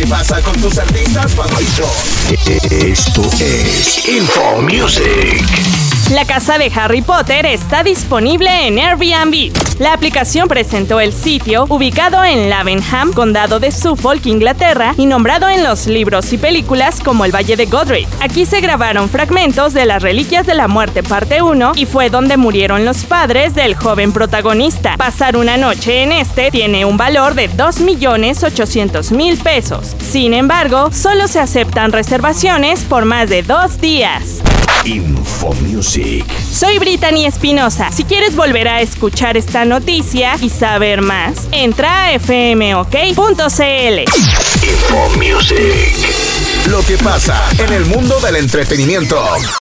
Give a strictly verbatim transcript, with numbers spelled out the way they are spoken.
que pasa con tus artistas favoritos. Esto es Info Music. La casa de Harry Potter está disponible en Airbnb. La aplicación presentó el sitio, ubicado en Lavenham, condado de Suffolk, Inglaterra, y nombrado en los libros y películas como el Valle de Godric. Aquí se grabaron fragmentos de Las Reliquias de la Muerte parte uno y fue donde murieron los padres del joven protagonista. Pasar una noche en este tiene un valor de dos millones ochocientos mil pesos. Sin embargo, solo se aceptan reservaciones por más de dos días. Info Music. Soy Brittany Espinosa. Si quieres volver a escuchar esta noticia y saber más, entra a f m o k punto c l. Info Music. Lo que pasa en el mundo del entretenimiento.